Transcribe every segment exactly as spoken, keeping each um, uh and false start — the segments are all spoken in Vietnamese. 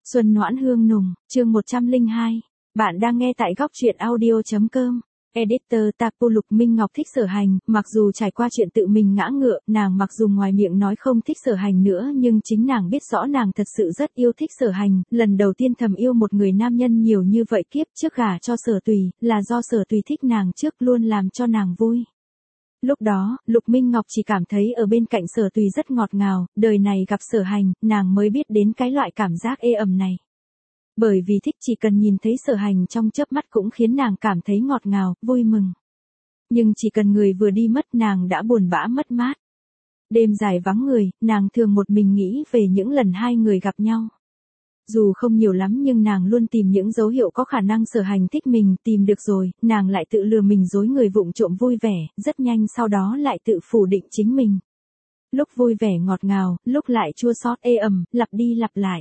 Xuân noãn hương nùng, chương một trăm lẻ hai. Bạn đang nghe tại góc truyện audio chấm com. Editor Tapu Lục Minh Ngọc thích Sở Hành, mặc dù trải qua chuyện tự mình ngã ngựa, nàng mặc dù ngoài miệng nói không thích Sở Hành nữa nhưng chính nàng biết rõ nàng thật sự rất yêu thích Sở Hành, lần đầu tiên thầm yêu một người nam nhân nhiều như vậy kiếp trước gả cho Sở Tùy, là do Sở Tùy thích nàng trước luôn làm cho nàng vui. Lúc đó, Lục Minh Ngọc chỉ cảm thấy ở bên cạnh Sở Tùy rất ngọt ngào, đời này gặp Sở Hành, nàng mới biết đến cái loại cảm giác ê ẩm này. Bởi vì thích chỉ cần nhìn thấy Sở Hành trong chớp mắt cũng khiến nàng cảm thấy ngọt ngào, vui mừng. Nhưng chỉ cần người vừa đi mất nàng đã buồn bã mất mát. Đêm dài vắng người, nàng thường một mình nghĩ về những lần hai người gặp nhau. Dù không nhiều lắm nhưng nàng luôn tìm những dấu hiệu có khả năng Sở Hành thích mình, tìm được rồi, nàng lại tự lừa mình dối người vụng trộm vui vẻ, rất nhanh sau đó lại tự phủ định chính mình. Lúc vui vẻ ngọt ngào, lúc lại chua xót ê ẩm, lặp đi lặp lại.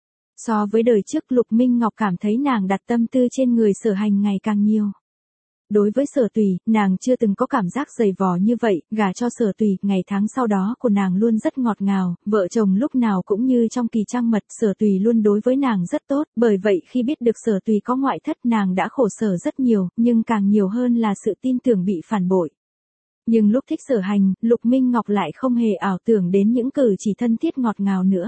So với đời trước Lục Minh Ngọc cảm thấy nàng đặt tâm tư trên người Sở Hành ngày càng nhiều. Đối với Sở Tùy, nàng chưa từng có cảm giác dày vò như vậy, gả cho Sở Tùy, ngày tháng sau đó của nàng luôn rất ngọt ngào, vợ chồng lúc nào cũng như trong kỳ trăng mật, Sở Tùy luôn đối với nàng rất tốt, bởi vậy khi biết được Sở Tùy có ngoại thất nàng đã khổ sở rất nhiều, nhưng càng nhiều hơn là sự tin tưởng bị phản bội. Nhưng lúc thích Sở Hành, Lục Minh Ngọc lại không hề ảo tưởng đến những cử chỉ thân thiết ngọt ngào nữa.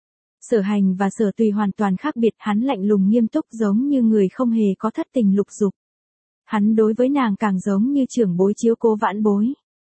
Sở Hành và Sở Tùy hoàn toàn khác biệt, hắn lạnh lùng nghiêm túc giống như người không hề có thất tình lục dục. Hắn đối với nàng càng giống như trưởng bối chiếu cố vãn bối.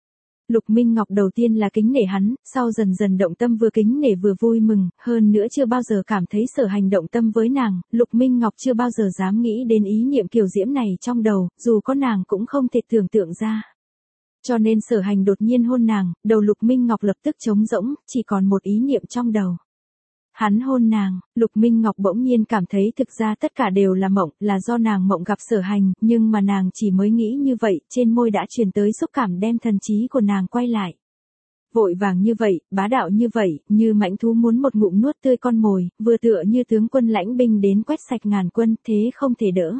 Lục Minh Ngọc đầu tiên là kính nể hắn, sau dần dần động tâm, vừa kính nể vừa vui mừng, hơn nữa chưa bao giờ cảm thấy Sở Hành động tâm với nàng, Lục Minh Ngọc chưa bao giờ dám nghĩ đến ý niệm kiều diễm này trong đầu, dù có nàng cũng không thể tưởng tượng ra. Cho nên Sở Hành đột nhiên hôn nàng, đầu Lục Minh Ngọc lập tức trống rỗng, chỉ còn một ý niệm trong đầu. Hắn hôn nàng, Lục Minh Ngọc bỗng nhiên cảm thấy thực ra tất cả đều là mộng, là do nàng mộng gặp Sở Hành, nhưng mà nàng chỉ mới nghĩ như vậy, trên môi đã truyền tới xúc cảm đem thần trí của nàng quay lại. Vội vàng như vậy, bá đạo như vậy, như mãnh thú muốn một ngụm nuốt tươi con mồi, vừa tựa như tướng quân lãnh binh đến quét sạch ngàn quân, thế không thể đỡ.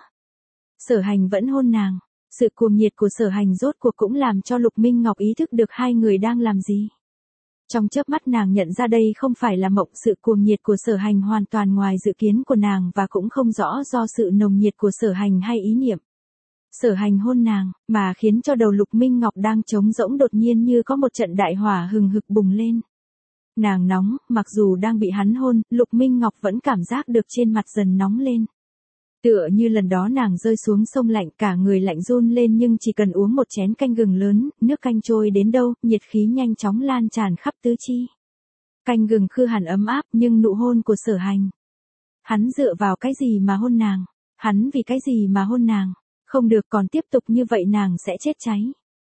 Sở Hành vẫn hôn nàng, sự cuồng nhiệt của Sở Hành rốt cuộc cũng làm cho Lục Minh Ngọc ý thức được hai người đang làm gì. Trong chớp mắt nàng nhận ra đây không phải là mộng, sự cuồng nhiệt của Sở Hành hoàn toàn ngoài dự kiến của nàng và cũng không rõ do sự nồng nhiệt của Sở Hành hay ý niệm. Sở Hành hôn nàng, mà khiến cho đầu Lục Minh Ngọc đang trống rỗng đột nhiên như có một trận đại hỏa hừng hực bùng lên. Nàng nóng, mặc dù đang bị hắn hôn, Lục Minh Ngọc vẫn cảm giác được trên mặt dần nóng lên. Tựa như lần đó nàng rơi xuống sông lạnh, cả người lạnh run lên, nhưng chỉ cần uống một chén canh gừng lớn, nước canh trôi đến đâu, nhiệt khí nhanh chóng lan tràn khắp tứ chi. Canh gừng khư hẳn ấm áp, nhưng nụ hôn của Sở Hành. Hắn dựa vào cái gì mà hôn nàng? Hắn vì cái gì mà hôn nàng? Không được, còn tiếp tục như vậy nàng sẽ chết cháy.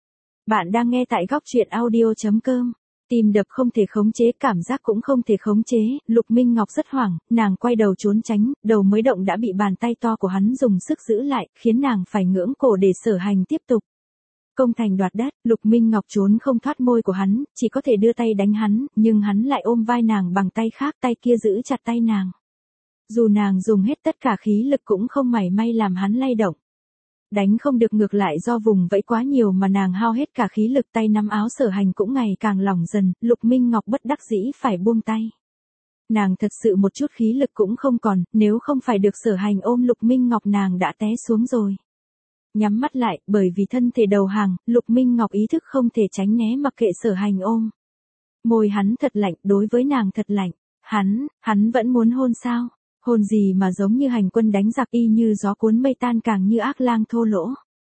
Bạn đang nghe tại góc truyện audio chấm com. Tim đập không thể khống chế, cảm giác cũng không thể khống chế, Lục Minh Ngọc rất hoảng, nàng quay đầu trốn tránh, đầu mới động đã bị bàn tay to của hắn dùng sức giữ lại, khiến nàng phải ngưỡng cổ để Sở Hành tiếp tục. Công thành đoạt đất, Lục Minh Ngọc trốn không thoát môi của hắn, chỉ có thể đưa tay đánh hắn, nhưng hắn lại ôm vai nàng bằng tay khác, tay kia giữ chặt tay nàng. Dù nàng dùng hết tất cả khí lực cũng không mảy may làm hắn lay động. Đánh không được, ngược lại do vùng vẫy quá nhiều mà nàng hao hết cả khí lực, tay nắm áo Sở Hành cũng ngày càng lỏng dần, Lục Minh Ngọc bất đắc dĩ phải buông tay. Nàng thật sự một chút khí lực cũng không còn, nếu không phải được Sở Hành ôm Lục Minh Ngọc nàng đã té xuống rồi. Nhắm mắt lại, bởi vì thân thể đầu hàng, Lục Minh Ngọc ý thức không thể tránh né mặc kệ Sở Hành ôm. Môi hắn thật lạnh, đối với nàng thật lạnh. Hắn, hắn vẫn muốn hôn sao? Hôn gì mà giống như hành quân đánh giặc, y như gió cuốn mây tan, càng như ác lang thô lỗ.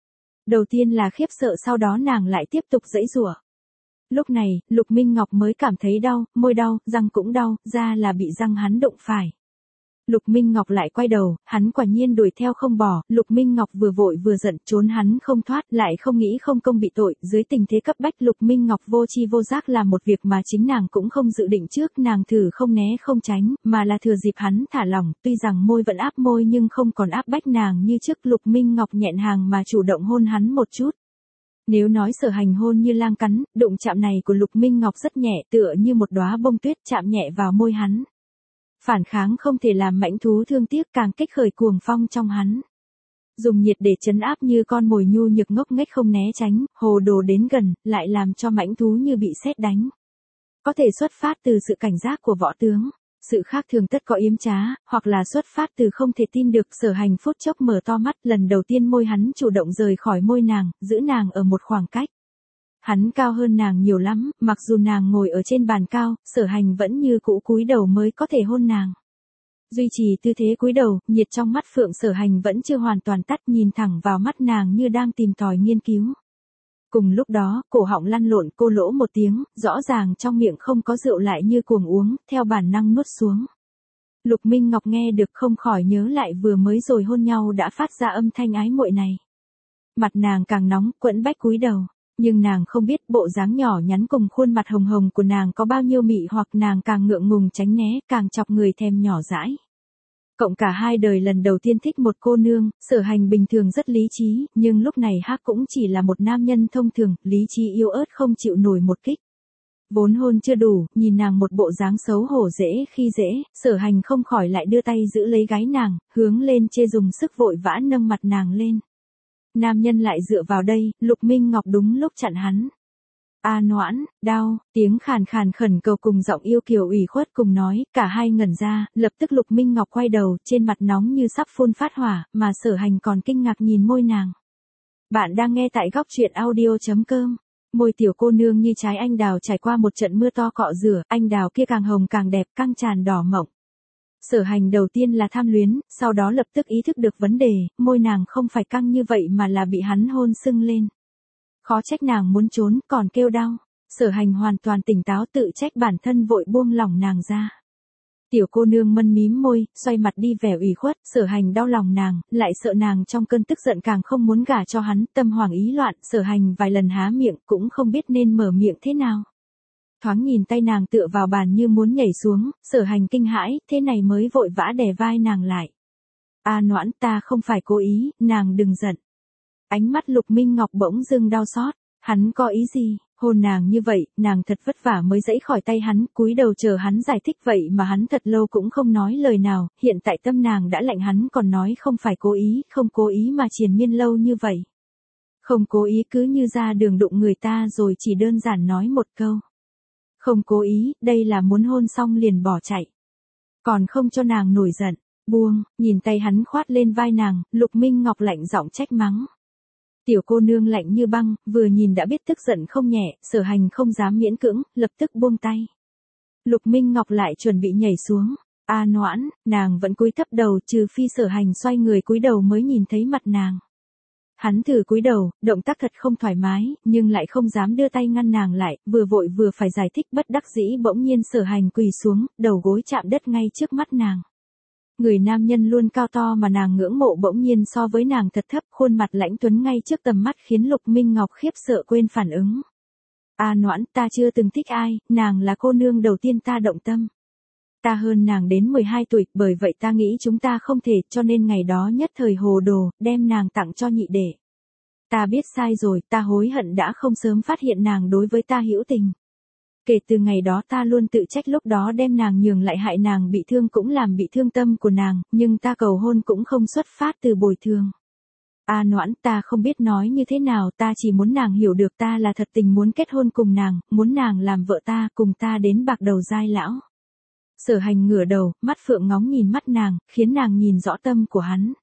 Đầu tiên là khiếp sợ, sau đó nàng lại tiếp tục giãy giụa. Lúc này, Lục Minh Ngọc mới cảm thấy đau, môi đau, răng cũng đau, da là bị răng hắn đụng phải. Lục Minh Ngọc lại quay đầu, hắn quả nhiên đuổi theo không bỏ, Lục Minh Ngọc vừa vội vừa giận, trốn hắn không thoát, lại không nghĩ không công bị tội, dưới tình thế cấp bách Lục Minh Ngọc vô chi vô giác làm một việc mà chính nàng cũng không dự định trước, nàng thử không né không tránh, mà là thừa dịp hắn thả lỏng, tuy rằng môi vẫn áp môi nhưng không còn áp bách nàng như trước, Lục Minh Ngọc nhẹn hàng mà chủ động hôn hắn một chút. Nếu nói Sở Hành hôn như lang cắn, đụng chạm này của Lục Minh Ngọc rất nhẹ, tựa như một đóa bông tuyết chạm nhẹ vào môi hắn. Phản kháng không thể làm mãnh thú thương tiếc, càng kích khởi cuồng phong trong hắn. Dùng nhiệt để trấn áp như con mồi nhu nhược ngốc nghếch không né tránh, hồ đồ đến gần, lại làm cho mãnh thú như bị sét đánh. Có thể xuất phát từ sự cảnh giác của võ tướng. Sự khác thường tất có yếm trá, hoặc là xuất phát từ không thể tin được. Sở Hành phút chốc mở to mắt, lần đầu tiên môi hắn chủ động rời khỏi môi nàng, giữ nàng ở một khoảng cách. Hắn cao hơn nàng nhiều lắm, mặc dù nàng ngồi ở trên bàn cao, Sở Hành vẫn như cũ cúi đầu mới có thể hôn nàng. Duy trì tư thế cúi đầu, nhiệt trong mắt Phượng Sở Hành vẫn chưa hoàn toàn tắt, nhìn thẳng vào mắt nàng như đang tìm tòi nghiên cứu. Cùng lúc đó, cổ họng lăn lộn, cô lỗ một tiếng, rõ ràng trong miệng không có rượu lại như cuồng uống, theo bản năng nuốt xuống. Lục Minh Ngọc nghe được không khỏi nhớ lại vừa mới rồi hôn nhau đã phát ra âm thanh ái muội này. Mặt nàng càng nóng, quẫn bách cúi đầu, nhưng nàng không biết bộ dáng nhỏ nhắn cùng khuôn mặt hồng hồng của nàng có bao nhiêu mị hoặc, nàng càng ngượng ngùng tránh né, càng chọc người thèm nhỏ dãi. Cộng cả hai đời lần đầu tiên thích một cô nương, Sở Hành bình thường rất lý trí, nhưng lúc này Hắc cũng chỉ là một nam nhân thông thường, lý trí yếu ớt không chịu nổi một kích. Vốn hôn chưa đủ, nhìn nàng một bộ dáng xấu hổ dễ khi dễ, Sở Hành không khỏi lại đưa tay giữ lấy gáy nàng, hướng lên chê dùng sức vội vã nâng mặt nàng lên. Nam nhân lại dựa vào đây, Lục Minh Ngọc đúng lúc chặn hắn. A Noãn, đau, tiếng khàn khàn khẩn cầu cùng giọng yêu kiều ủy khuất cùng nói, cả hai ngẩn ra, lập tức Lục Minh Ngọc quay đầu, trên mặt nóng như sắp phun phát hỏa, mà Sở Hành còn kinh ngạc nhìn môi nàng. Bạn đang nghe tại góc truyện audio chấm com. Môi tiểu cô nương như trái anh đào trải qua một trận mưa to cọ rửa, anh đào kia càng hồng càng đẹp, căng tràn đỏ mọng. Sở Hành đầu tiên là tham luyến, sau đó lập tức ý thức được vấn đề, môi nàng không phải căng như vậy mà là bị hắn hôn sưng lên. Khó trách nàng muốn trốn, còn kêu đau. Sở Hành hoàn toàn tỉnh táo, tự trách bản thân vội buông lỏng nàng ra. Tiểu cô nương mân mím môi, xoay mặt đi vẻ ủy khuất, Sở Hành đau lòng nàng, lại sợ nàng trong cơn tức giận càng không muốn gả cho hắn, tâm hoảng ý loạn, Sở Hành vài lần há miệng cũng không biết nên mở miệng thế nào. Thoáng nhìn tay nàng tựa vào bàn như muốn nhảy xuống, Sở Hành kinh hãi, thế này mới vội vã đè vai nàng lại. A Noãn, ta không phải cố ý, nàng đừng giận. Ánh mắt Lục Minh Ngọc bỗng dưng đau xót, hắn có ý gì, hôn nàng như vậy, nàng thật vất vả mới dãy khỏi tay hắn, cúi đầu chờ hắn giải thích vậy mà hắn thật lâu cũng không nói lời nào, hiện tại tâm nàng đã lạnh, hắn còn nói không phải cố ý, không cố ý mà triền miên lâu như vậy. Không cố ý cứ như ra đường đụng người ta rồi chỉ đơn giản nói một câu. Không cố ý, đây là muốn hôn xong liền bỏ chạy. Còn không cho nàng nổi giận, buông, nhìn tay hắn khoát lên vai nàng, Lục Minh Ngọc lạnh giọng trách mắng. Tiểu cô nương lạnh như băng, vừa nhìn đã biết tức giận không nhẹ, Sở Hành không dám miễn cưỡng, lập tức buông tay. Lục Minh Ngọc lại chuẩn bị nhảy xuống. A Noãn, nàng vẫn cúi thấp đầu, trừ phi Sở Hành xoay người cúi đầu mới nhìn thấy mặt nàng. Hắn thử cúi đầu, động tác thật không thoải mái, nhưng lại không dám đưa tay ngăn nàng lại, vừa vội vừa phải giải thích, bất đắc dĩ bỗng nhiên Sở Hành quỳ xuống, đầu gối chạm đất ngay trước mắt nàng. Người nam nhân luôn cao to mà nàng ngưỡng mộ bỗng nhiên so với nàng thật thấp, khuôn mặt lãnh tuấn ngay trước tầm mắt khiến Lục Minh Ngọc khiếp sợ quên phản ứng. A Noãn, ta chưa từng thích ai, nàng là cô nương đầu tiên ta động tâm. Ta hơn nàng đến mười hai tuổi, bởi vậy ta nghĩ chúng ta không thể, cho nên ngày đó nhất thời hồ đồ, đem nàng tặng cho nhị đệ. Ta biết sai rồi, ta hối hận đã không sớm phát hiện nàng đối với ta hữu tình. Kể từ ngày đó ta luôn tự trách lúc đó đem nàng nhường lại hại nàng bị thương cũng làm bị thương tâm của nàng, nhưng ta cầu hôn cũng không xuất phát từ bồi thường. A Noãn, ta không biết nói như thế nào, ta chỉ muốn nàng hiểu được ta là thật tình muốn kết hôn cùng nàng, muốn nàng làm vợ ta, cùng ta đến bạc đầu giai lão. Sở Hành ngửa đầu, mắt phượng ngóng nhìn mắt nàng, khiến nàng nhìn rõ tâm của hắn.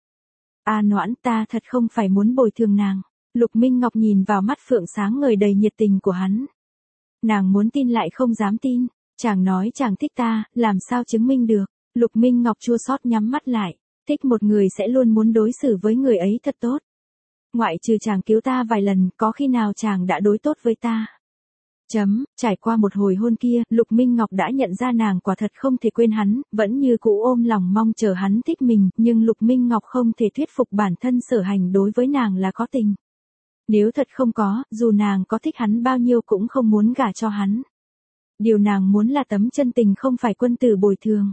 A Noãn, ta thật không phải muốn bồi thường nàng. Lục Minh Ngọc nhìn vào mắt phượng sáng ngời đầy nhiệt tình của hắn. Nàng muốn tin lại không dám tin, chàng nói chàng thích ta, làm sao chứng minh được. Lục Minh Ngọc chua xót nhắm mắt lại, thích một người sẽ luôn muốn đối xử với người ấy thật tốt. Ngoại trừ chàng cứu ta vài lần, có khi nào chàng đã đối tốt với ta. Chấm, trải qua một hồi hôn kia, Lục Minh Ngọc đã nhận ra nàng quả thật không thể quên hắn, vẫn như cũ ôm lòng mong chờ hắn thích mình, nhưng Lục Minh Ngọc không thể thuyết phục bản thân Sở Hành đối với nàng là có tình. Nếu thật không có, dù nàng có thích hắn bao nhiêu cũng không muốn gả cho hắn. Điều nàng muốn là tấm chân tình không phải quân tử bồi thường.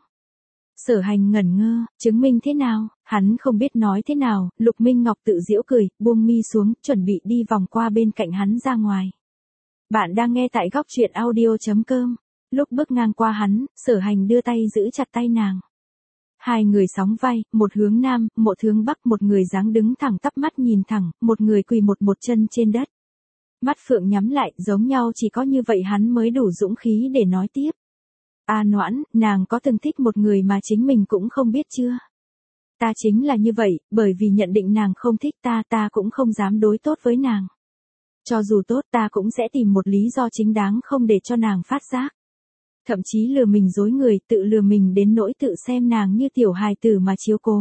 Sở Hành ngẩn ngơ, chứng minh thế nào, hắn không biết nói thế nào, Lục Minh Ngọc tự giễu cười, buông mi xuống, chuẩn bị đi vòng qua bên cạnh hắn ra ngoài. Bạn đang nghe tại góc truyện audio chấm com. Lúc bước ngang qua hắn, Sở Hành đưa tay giữ chặt tay nàng. Hai người sóng vai, một hướng nam, một hướng bắc, một người dáng đứng thẳng tắp mắt nhìn thẳng, một người quỳ một một chân trên đất. Mắt phượng nhắm lại, giống nhau chỉ có như vậy hắn mới đủ dũng khí để nói tiếp. A Noãn, nàng có từng thích một người mà chính mình cũng không biết chưa? Ta chính là như vậy, bởi vì nhận định nàng không thích ta, ta cũng không dám đối tốt với nàng. Cho dù tốt ta cũng sẽ tìm một lý do chính đáng không để cho nàng phát giác. Thậm chí lừa mình dối người, tự lừa mình đến nỗi tự xem nàng như tiểu hài tử mà chiếu cố.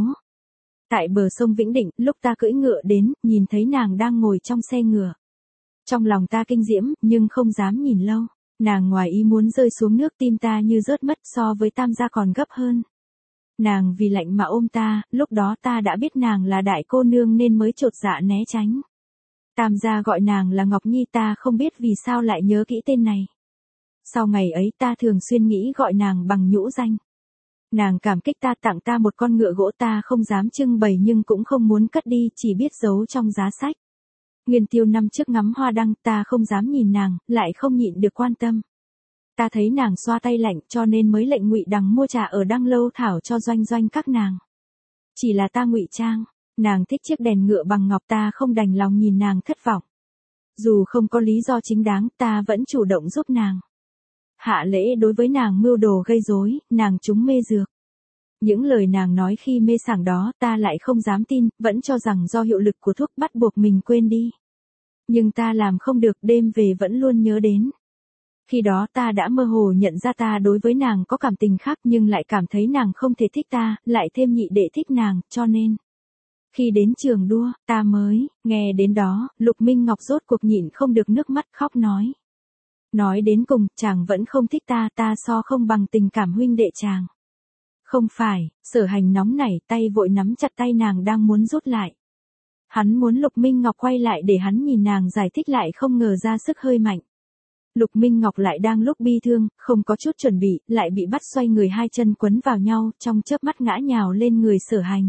Tại bờ sông Vĩnh Định, lúc ta cưỡi ngựa đến, nhìn thấy nàng đang ngồi trong xe ngựa. Trong lòng ta kinh diễm, nhưng không dám nhìn lâu. Nàng ngoài ý muốn rơi xuống nước, tim ta như rớt mất, so với tam gia còn gấp hơn. Nàng vì lạnh mà ôm ta, lúc đó ta đã biết nàng là đại cô nương nên mới chột dạ né tránh. Tam gia gọi nàng là Ngọc Nhi, ta không biết vì sao lại nhớ kỹ tên này. Sau ngày ấy ta thường xuyên nghĩ gọi nàng bằng nhũ danh. Nàng cảm kích ta, tặng ta một con ngựa gỗ, ta không dám trưng bày nhưng cũng không muốn cất đi, chỉ biết giấu trong giá sách. Nguyên Tiêu năm trước ngắm hoa đăng, ta không dám nhìn nàng, lại không nhịn được quan tâm. Ta thấy nàng xoa tay lạnh, cho nên mới lệnh Ngụy Đằng mua trà ở Đăng Lâu thảo cho doanh doanh các nàng. Chỉ là ta ngụy trang, nàng thích chiếc đèn ngựa bằng ngọc, ta không đành lòng nhìn nàng thất vọng. Dù không có lý do chính đáng, ta vẫn chủ động giúp nàng. Hạ lễ đối với nàng mưu đồ gây rối, nàng trúng mê dược. Những lời nàng nói khi mê sảng đó ta lại không dám tin, vẫn cho rằng do hiệu lực của thuốc bắt buộc mình quên đi. Nhưng ta làm không được, đêm về vẫn luôn nhớ đến. Khi đó ta đã mơ hồ nhận ra ta đối với nàng có cảm tình khác, nhưng lại cảm thấy nàng không thể thích ta, lại thêm nhị đệ thích nàng, cho nên. Khi đến trường đua, ta mới, nghe đến đó, Lục Minh Ngọc rốt cuộc nhịn không được nước mắt khóc nói. Nói đến cùng, chàng vẫn không thích ta, ta so không bằng tình cảm huynh đệ chàng. Không phải, Sở Hành nóng nảy, tay vội nắm chặt tay nàng đang muốn rút lại. Hắn muốn Lục Minh Ngọc quay lại để hắn nhìn nàng giải thích, lại không ngờ ra sức hơi mạnh. Lục Minh Ngọc lại đang lúc bi thương, không có chút chuẩn bị, lại bị bắt xoay người, hai chân quấn vào nhau, trong chớp mắt ngã nhào lên người Sở Hành.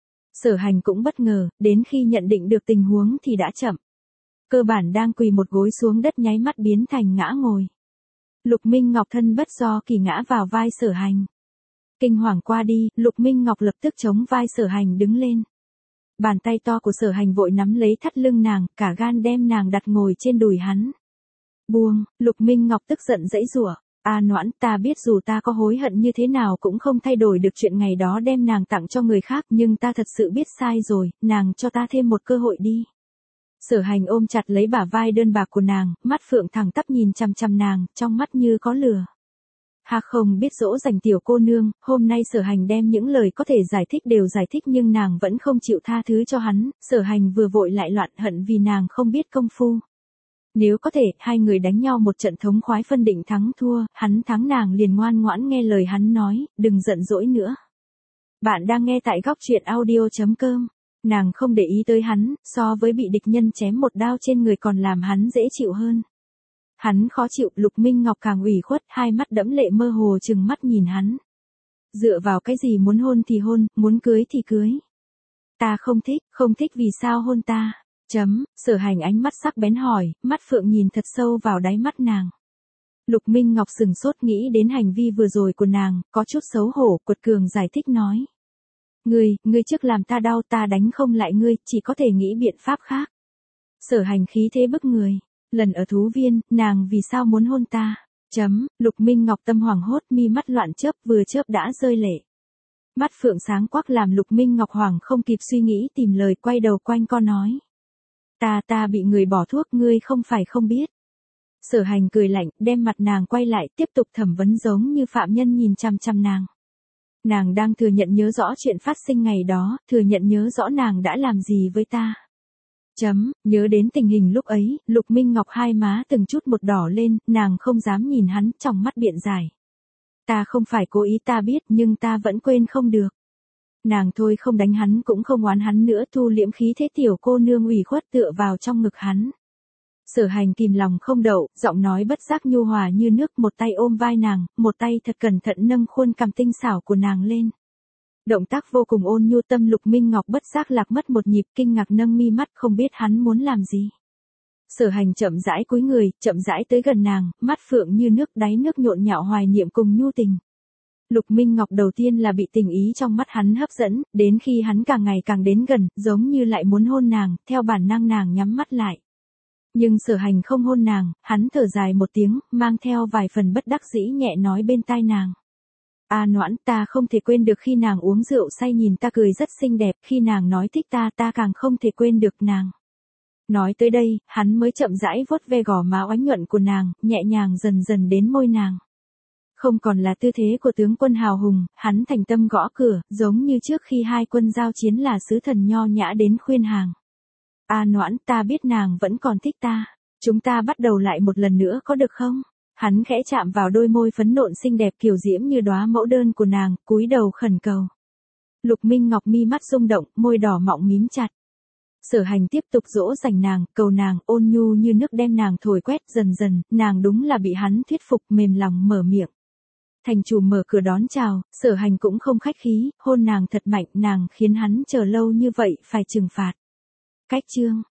Sở Hành cũng bất ngờ, đến khi nhận định được tình huống thì đã chậm. Cơ bản đang quỳ một gối xuống đất nháy mắt biến thành ngã ngồi. Lục Minh Ngọc thân bất do kỳ ngã vào vai Sở Hành. Kinh hoàng qua đi, Lục Minh Ngọc lập tức chống vai Sở Hành đứng lên. Bàn tay to của Sở Hành vội nắm lấy thắt lưng nàng, cả gan đem nàng đặt ngồi trên đùi hắn. Buông, Lục Minh Ngọc tức giận giãy giụa. A Noãn, ta biết dù ta có hối hận như thế nào cũng không thay đổi được chuyện ngày đó đem nàng tặng cho người khác, nhưng ta thật sự biết sai rồi, nàng cho ta thêm một cơ hội đi. Sở Hành ôm chặt lấy bả vai đơn bạc của nàng, mắt phượng thẳng tắp nhìn chằm chằm nàng, trong mắt như có lửa. Hà không biết dỗ dành tiểu cô nương, hôm nay Sở Hành đem những lời có thể giải thích đều giải thích nhưng nàng vẫn không chịu tha thứ cho hắn, Sở Hành vừa vội lại loạn hận vì nàng không biết công phu. Nếu có thể, hai người đánh nhau một trận thống khoái phân định thắng thua, hắn thắng nàng liền ngoan ngoãn nghe lời hắn nói, đừng giận dỗi nữa. Bạn đang nghe tại góc truyện audio chấm com. Nàng không để ý tới hắn, so với bị địch nhân chém một đao trên người còn làm hắn dễ chịu hơn. Hắn khó chịu, Lục Minh Ngọc càng ủy khuất, hai mắt đẫm lệ mơ hồ trừng mắt nhìn hắn. Dựa vào cái gì muốn hôn thì hôn, muốn cưới thì cưới. Ta không thích, không thích vì sao hôn ta? Chấm, Sở Hành ánh mắt sắc bén hỏi, mắt phượng nhìn thật sâu vào đáy mắt nàng. Lục Minh Ngọc sừng sốt nghĩ đến hành vi vừa rồi của nàng, có chút xấu hổ, quật cường giải thích nói. Ngươi, ngươi trước làm ta đau, ta đánh không lại ngươi, chỉ có thể nghĩ biện pháp khác. Sở Hành khí thế bức người. Lần ở thú viên, nàng vì sao muốn hôn ta? Chấm, Lục Minh Ngọc tâm hoảng hốt, mi mắt loạn chớp, vừa chớp đã rơi lệ. Mắt phượng sáng quắc làm Lục Minh Ngọc hoảng không kịp suy nghĩ tìm lời, quay đầu quanh co nói. Ta ta bị người bỏ thuốc, ngươi không phải không biết. Sở Hành cười lạnh, đem mặt nàng quay lại, tiếp tục thẩm vấn giống như phạm nhân nhìn chằm chằm nàng. Nàng đang thừa nhận nhớ rõ chuyện phát sinh ngày đó, thừa nhận nhớ rõ nàng đã làm gì với ta. Chấm, nhớ đến tình hình lúc ấy, Lục Minh Ngọc hai má từng chút một đỏ lên, nàng không dám nhìn hắn, trong mắt biện giải. Ta không phải cố ý, ta biết, nhưng ta vẫn quên không được. Nàng thôi không đánh hắn cũng không oán hắn nữa, thu liễm khí thế tiểu cô nương ủy khuất tựa vào trong ngực hắn. Sở Hành kìm lòng không đậu, giọng nói bất giác nhu hòa như nước, một tay ôm vai nàng, một tay thật cẩn thận nâng khuôn cằm tinh xảo của nàng lên. Động tác vô cùng ôn nhu, tâm Lục Minh Ngọc bất giác lạc mất một nhịp, kinh ngạc nâng mi mắt không biết hắn muốn làm gì. Sở Hành chậm rãi cúi người, chậm rãi tới gần nàng, mắt phượng như nước, đáy nước nhộn nhạo hoài niệm cùng nhu tình. Lục Minh Ngọc đầu tiên là bị tình ý trong mắt hắn hấp dẫn, đến khi hắn càng ngày càng đến gần, giống như lại muốn hôn nàng, theo bản năng nàng nhắm mắt lại. Nhưng Sở Hành không hôn nàng, hắn thở dài một tiếng, mang theo vài phần bất đắc dĩ nhẹ nói bên tai nàng. A Noãn, ta không thể quên được khi nàng uống rượu say nhìn ta cười rất xinh đẹp, khi nàng nói thích ta ta càng không thể quên được nàng. Nói tới đây, hắn mới chậm rãi vuốt ve gò má oánh nhuận của nàng, nhẹ nhàng dần dần đến môi nàng. Không còn là tư thế của tướng quân hào hùng, hắn thành tâm gõ cửa, giống như trước khi hai quân giao chiến là sứ thần nho nhã đến khuyên hàng. A Noãn, ta biết nàng vẫn còn thích ta. Chúng ta bắt đầu lại một lần nữa có được không? Hắn khẽ chạm vào đôi môi phấn nộn xinh đẹp kiều diễm như đóa mẫu đơn của nàng, cúi đầu khẩn cầu. Lục Minh Ngọc mi mắt rung động, môi đỏ mọng mím chặt. Sở Hành tiếp tục dỗ dành nàng, cầu nàng, ôn nhu như nước đem nàng thổi quét, dần dần, nàng đúng là bị hắn thuyết phục, mềm lòng mở miệng. Thành chủ mở cửa đón chào, Sở Hành cũng không khách khí, hôn nàng thật mạnh, nàng khiến hắn chờ lâu như vậy phải trừng phạt. Cách chương